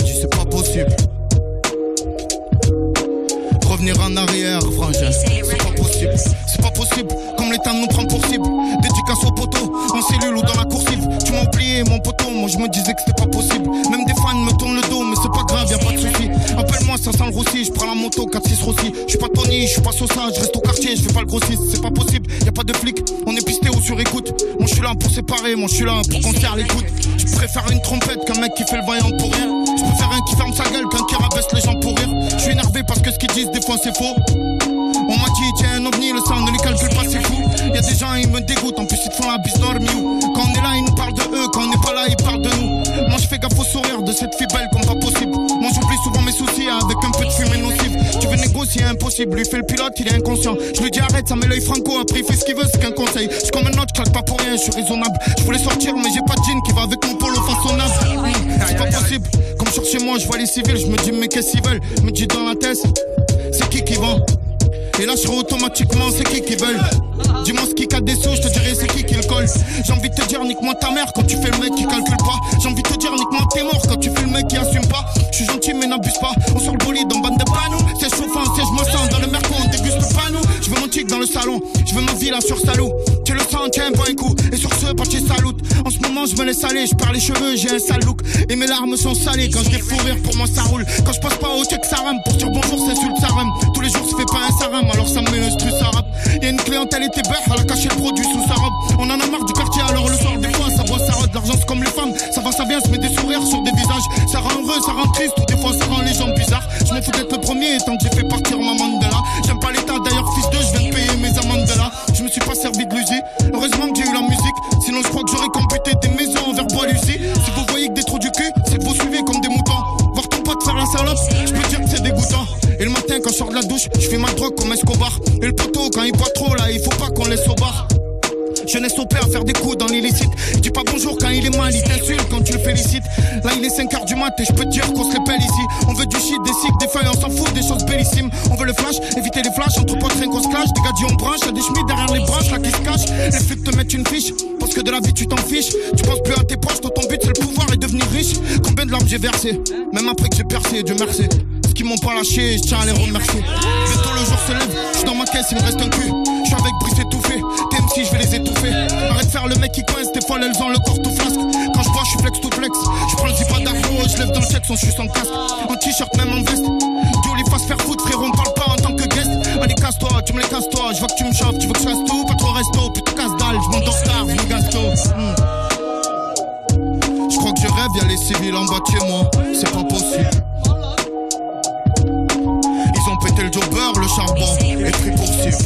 dit c'est pas possible. Revenir en arrière, frangin, c'est pas possible. C'est pas possible, comme l'État nous prend pour cible. Dédicace au poteau, en cellule ou dans la coursive. Tu m'as oublié mon poteau, moi je me disais que c'était pas possible. Même des fans me tournent le dos, mais c'est pas grave, y'a pas de soucis. Appelle-moi, ça sent le roussi, je prends la moto, 4-6 Rossi. Je suis pas Tony, je suis pas Sosa, je reste au quartier, je fais pas le grossiste. C'est pas possible, y'a pas de flic, on est pisté ou sur écoute. Moi je suis là pour séparer, moi je suis là pour qu'on serre l'écoute. Je préfère une trompette qu'un mec qui fait le vaillant pour rire. Je préfère un qui ferme sa gueule qu'un qui rabaisse les gens pour rire. Je suis énervé parce que ce qu'ils disent des fois c'est faux. On m'a dit tiens un ovni, le sang ne les calcule pas, c'est fou. Y'a des gens ils me dégoûtent, en plus ils te font la bise dormiou. Quand on est là ils nous parlent de eux, quand on n'est pas là ils parlent de nous. Moi je fais gaffe au sourire de cette fille belle comme pas possible. Moi j'oublie souvent mes soucis avec un peu de fumée nocive. Tu veux négocier impossible, lui fait le pilote il est inconscient. Je lui dis arrête ça met l'œil franco, après il fait ce qu'il veut c'est qu'un conseil. Je suis comme un autre, je claque pas pour rien, je suis raisonnable. Je voulais sortir mais j'ai pas de jean qui va avec mon polo façonnable. C'est pas possible, comme je sors chez moi je vois les civils. Je me dis mais qu'est-ce qu'ils veulent, me dis dans la tête c'est qui vend. Et là je serai automatiquement c'est qui veulent. Dis-moi ce qui casse des sous, je te dirai c'est qui le colle. J'ai envie de te dire nique-moi ta mère quand tu fais le mec qui calcule pas. J'ai envie de te dire nique-moi tes morts quand tu fais le mec qui assume pas. Je suis gentil mais n'abuse pas, on sort le bolide en bande de panneaux. C'est chauffant, si je me sens dans le merco, on déguste pas nous. Je veux mon tic dans le salon, je veux ma villa sur Salou. Tu le sens, tiens bois un coup, et sur ce parti salut. En ce moment je me laisse aller, je perds les cheveux, j'ai un sale look. Et mes larmes sont salées, quand je vais fou rire pour moi ça roule. Quand je passe pas au check ça rame, pour dire bonjour c'est sur le saram. Tous les jours se fait pas un saram, alors ça me met le stress à rap. Y'a une clientèle et t'es bête, elle a caché le produit sous sa robe. On en a marre du quartier, alors le soir des fois ça boit, ça rôde. L'argent c'est comme les femmes, ça va, ça vient, se met des sourires sur des visages. Ça rend heureux, ça rend triste, ou des fois ça rend les gens bizarres. Je m'en fous d'être le premier, tant que j'ai fait partir ma Mandela. J'aime pas l'état, d'ailleurs fils de, je viens de payer mes amendes de là. Je me suis pas servi de l'usine, heureusement que j'ai eu la musique. Sinon je crois que j'aurais computé des maisons en verre bois lucie. Si vous voyez que des trous du cul, c'est que vous suivez comme des moutons. Voir ton pote faire la salope, je peux dire que c'est dégoûtant. Et le matin quand je sors de la douche, je fais ma drogue comme Escobar. Et le poteau quand il boit trop là, il faut pas qu'on laisse au bar. Jeunesse au père, faire des coups dans l'illicite. Il dit pas bonjour quand il est mal, il t'insulte quand tu le félicites. Là il est 5h du mat et je peux te dire qu'on se répèle ici. On veut du shit, des cycles, des feuilles, on s'en fout, des choses bellissimes. On veut le flash, éviter les flashs, entre potes rien qu'on se clash. Des gadgets on branche, y'a des chemises derrière les branches là qui se cachent. Les flics te mettent une fiche, parce que de la vie tu t'en fiches. Tu penses plus à tes proches, toi ton but c'est le pouvoir et devenir riche. Combien de larmes j'ai versé, même après que j'ai percé, Dieu merci. Ceux qui m'ont pas lâché, je tiens à les remercier. Bientôt le jour se lève, je suis dans ma caisse, il me reste un cul. Je suis avec Brice étouffé, TMC je vais les étouffer. Arrête de faire le mec qui coince, des fois elles ont le corps tout flasque. Quand je bois je suis flex tout flex, je prends le zipa d'argent, je lève dans le check son je suis sans casque. En t-shirt même en veste, Dieu les fasse faire foutre frérot, on parle pas en tant que guest. Allez casse-toi, tu me les casses-toi, je vois que tu me chauffes, tu veux que je fasse tout, pas trop resto, putain casse-dalle, je m'endors tard, je me gasto. Je crois que je rêve, y'a les civils en bas de chez moi, c'est pas possible. Ils ont pété le jobber, le charbon est pris pour cible.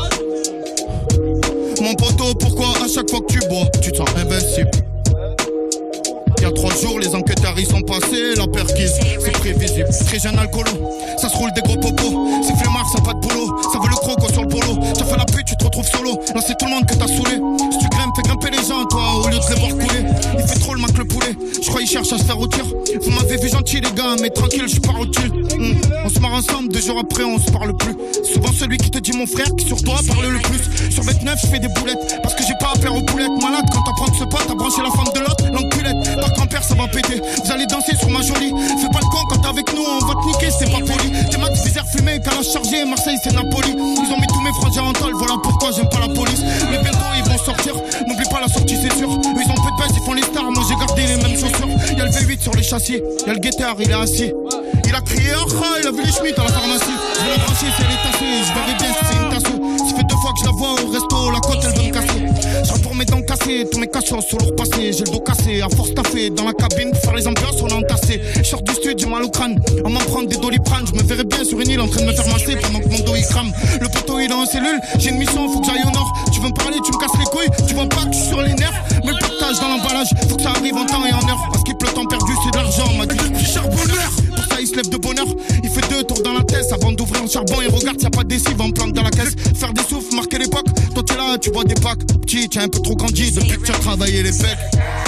Mon poteau, pourquoi à chaque fois que tu bois, tu te sens invincible? Y'a 3 jours, les enquêteurs ils sont passés, la perquise, c'est prévisible. Très jeune alcoolo, ça se roule des gros popos. C'est flemmard, ça pas de boulot, ça veut le croco sur le polo. T'as fait la pute, tu te retrouves solo, là c'est tout le monde que t'as saoulé. Si tu grimpes, fais grimper les gens, toi, au lieu de les voir couler. Il fait trop le mac le poulet, je crois il cherche à se faire rôtir. Vous m'avez vu gentil les gars, mais tranquille, je suis pas utile. On se marre ensemble, 2 jours après on se parle plus. Souvent celui qui te dit mon frère, qui sur toi parle le plus. Sur 29 je fais des boulettes, parce que j'ai pas affaire aux poulettes. Malade quand t'apprends ce pote, t'as branché la femme de l'autre, l'enculette. Par grand-père ça va péter, vous allez danser sur ma jolie. Fais pas le con quand t'es avec nous, on va te niquer, c'est pas poli. T'es max viseur fumé, calage chargé, Marseille c'est Napoli. Ils ont mis tous mes frangins en tôle, voilà pourquoi j'aime pas la police. Mais bientôt ils vont sortir, n'oublie pas la sortie c'est sûr. Eux ils ont peu de baisse, ils font les stars, moi j'ai gardé les mêmes chaussures. Y'a le V8 sur les châssis, y'a le guetteur, il est assis. Il a crié, oh, il a vu les Schmitt à la pharmacie. Je vais la brancher, si elle est tassée, je verrai bien si c'est une tasseuse. Ça fait 2 fois que je la vois au resto, la côte elle veut me casser. Je pour mes dents cassées, tous mes cassos sur leur passé. J'ai le dos cassé, à force taffé. Dans la cabine, pour faire les ambiances, on a entassé. Je sors du studio, j'ai mal au crâne. À m'en prendre des doliprane, je me verrais bien sur une île en train de me faire masser pendant que mon dos il crame. Le poteau il est en cellule, j'ai une mission, faut que j'aille au nord. Tu veux me parler, tu me casses les couilles, tu vois pas que je suis sur les nerfs. Mais le partage dans l'emballage, faut que ça arrive en temps et en heure. Parce que le temps perdu, c'est de l'argent, m'a dit le petit charbonneur. Pour ça, il se lève de bonne heure, il fait 2 tours dans la tête avant d'ouvrir le charbon. Il regarde, y'a pas de décive, en plante dans la caisse. Faire des souffles, marquer l'époque. Toi, t'es là, tu vois des packs. Petit, t'as un peu trop grandi depuis que tu as travaillé les pecs.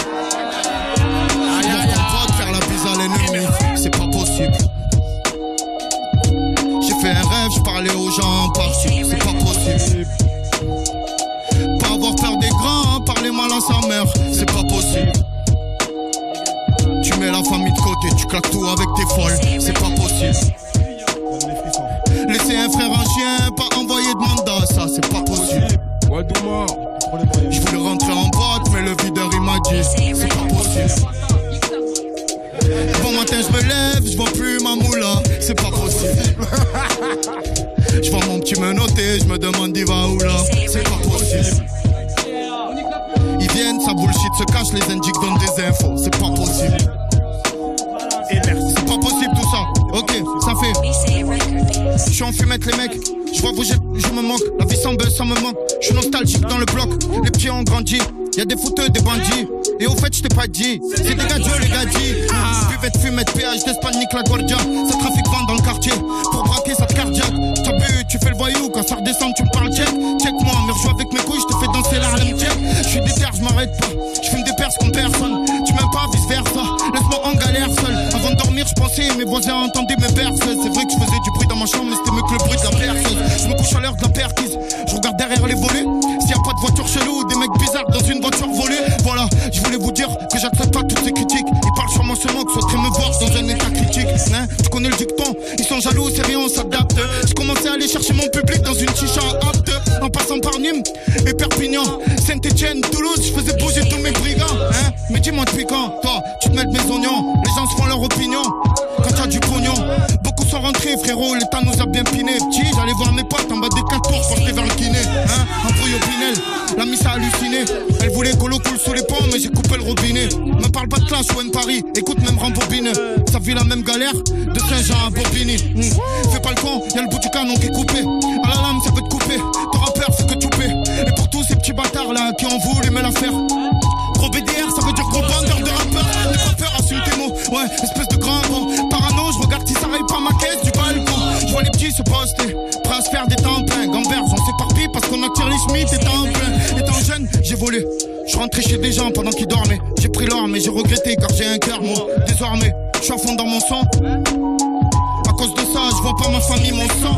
Faire la bise à l'ennemi, c'est pas possible. J'ai fait un rêve, je parlais aux gens en partie, c'est pas possible. Pas avoir peur des grands, parler mal à sa mère, c'est pas possible. Tu mets la famille de côté. côté, tu claques tout avec tes folles. C'est pas possible. Laisser un frère un chien, pas envoyer de mandat, ça c'est pas possible. Je voulais rentrer en boîte, mais le videur il m'a dit c'est pas possible. Bon matin je me lève, je vois plus ma moula, c'est pas possible. Je vois mon petit menotté, je me demande il va où là, c'est pas possible. Ils viennent, ça bullshit se cache, les indiques donnent des infos, c'est pas possible. C'est pas possible tout ça, ok, ça fait. Je suis en fumette les mecs, je vois bouger, je me manque. La vie sans buzz, ça me manque. Je suis nostalgique dans le bloc, les petits ont grandi. Y'a des fouteux, des bandits. Et au fait, je t'ai pas dit, c'est des gadgets, les gadgets. Buvette, fumette, péage d'Espagne, nique la Guardia. Ça trafique vent dans le quartier, pour braquer ça te cardiaque. T'as bu, tu fais le voyou, quand ça redescend, tu me parles check. Check-moi, mais rejoue avec mes couilles, je te fais danser la Harlem check. Je suis déter, je m'arrête pas, je fume des perses comme personne. Tu m'aimes pas, vice versa, laisse-moi en galère seul. Avant de dormir, je pensais, mes voisins entendaient mes berceuses. C'est vrai que je faisais du bruit dans ma chambre, mais c'était mieux que le bruit de la perceuse. Je me couche à l'heure de la perquise, je regarde derrière les volets. S'il y a pas de voiture chelou, des mecs bizarres dans une voiture volée. Voilà, je voulais vous dire que j'accepte pas toutes ces critiques. Ils parlent sur moi seulement que souhaiteraient me voir dans un état critique, hein. Tu connais le dicton, ils sont jaloux, c'est rien, on s'adapte. Je commençais à aller chercher mon public dans une chicha apte. En passant par Nîmes et Perpignan, Saint-Etienne, Toulouse, je faisais bouger tous mes brigands, hein. Mais dis-moi depuis quand, toi, tu te mêles de mes oignons. Les gens se font leur opinion quand t'as du pognon. Beaucoup sont rentrés, frérot, l'état nous a bien piné. Petit, j'allais voir mes potes en bas des 4 tours quand j'étais vers le kiné, hein. Embrouille au Pinel, la miss a halluciné. Elle voulait que l'eau coule sous les ponts, mais j'ai coupé le robinet. Me parle pas de clash ou de Paris, écoute même rembobine. Ça vit la même galère, de Saint-Jean à Bobigny. Fais pas le con, y'a le bout du canon qui est coupé. À la lame, ça peut te couper, t'auras peur, c'est que tu paies. Et pour tous ces petits bâtards là qui ont voulu me la faire. Gros BDR, ça veut dire gros bandeur de rappeur. N'aie pas peur, assume tes mots, ouais, espèce de grand con. Parano, je regarde si ça arrive pas ma caisse du balcon. Je vois les petits se poster, prêts à se faire des temps pleins. Gamberge, on s'éparpille parce qu'on attire les schmitts et temps plein. Étant jeune, j'ai volé, je rentrais chez des gens pendant qu'ils dormaient. J'ai pris l'or mais j'ai regretté car j'ai un cœur moi. Désormais, je suis à fond dans mon sang. À cause de ça, je vois pas ma famille, mon sang.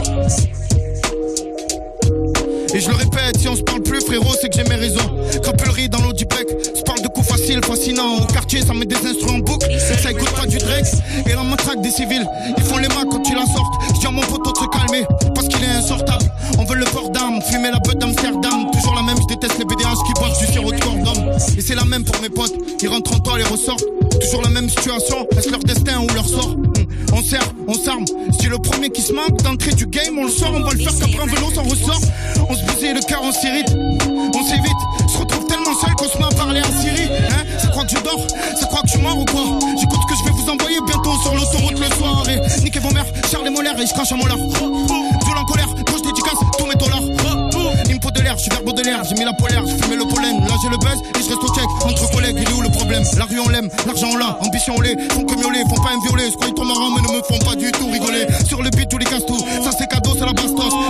Et je le répète, si on se parle plus frérot, c'est que j'ai mes raisons. Crapulerie dans l'Audipec, se parle de coups faciles, fascinants. Au quartier, ça met des instruments en boucle. Ça écoute pas du Drake. Et la matraque des civils, ils font les mains quand ils la sortent. Je dis à mon poteau de se calmer, parce qu'il est insortable. On veut le port d'armes, fumer la beuh d'Amsterdam. Toujours la même, je déteste les BDH qui boivent du sirop de cordon. Et c'est la même pour mes potes, ils rentrent en toi, les ressortent. Toujours la même situation, est-ce leur destin ou leur sort? On sert, on s'arme. Si le premier qui se manque d'entrée du game, on le sort, on va le faire qu'après un vélo s'en ressort. On se bousille le cœur, on s'irrite, on s'évite. Se retrouve tellement seul qu'on se met à parler à Siri, hein. Ça croit que je dors, ça croit que je suis mort ou quoi? J'écoute ce que je vais vous envoyer bientôt sur l'autoroute le soir. Et niquez vos mères, Charles et Molaire et je crache à mon lard. Viol en colère, quand je dédicace tous mes dollars. Il me faut de l'air, je suis vers Baudelaire, j'ai mis la polaire, j'ai fumé le pollen. Là j'ai le buzz et je reste au check. Entre collègues, il est où le problème? La rue on l'aime, l'argent on l'a, ambition on l'est. Font que miauler, font pas me violer. Je crois trop marrant mais ne me font pas du tout rigoler. Sur le beat tous les casse tout, ça c'est cadeau, c'est la bastos.